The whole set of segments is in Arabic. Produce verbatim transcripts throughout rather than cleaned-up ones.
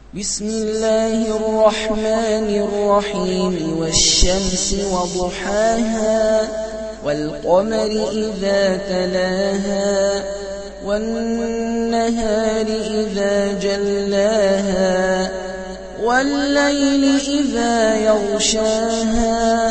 بسم الله الرحمن الرحيم والشمس وضحاها والقمر إذا تلاها والنهار إذا جلاها والليل إذا يغشاها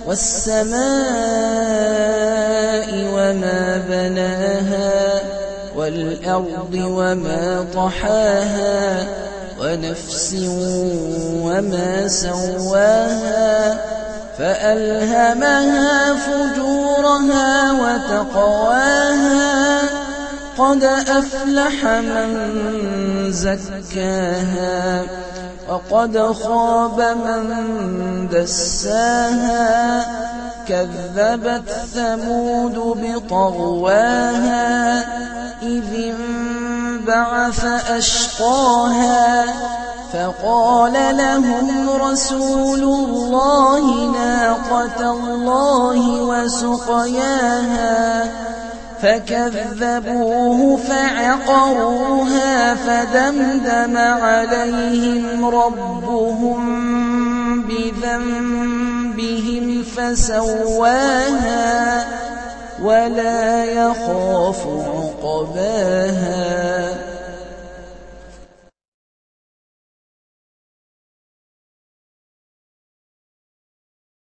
والسماء وما بناها والأرض وما طحاها ونفس وما سواها فألهمها فجورها وتقواها قد أفلح من زكاها وقد خاب من دساها كذبت ثمود بطغواها إذ انبعث أشقاها فقال لهم رسول الله ناقة الله وسقياها فكذبوه فعقروها فدمدم عليهم ربهم بذنبهم فسواها ولا يخاف عقباها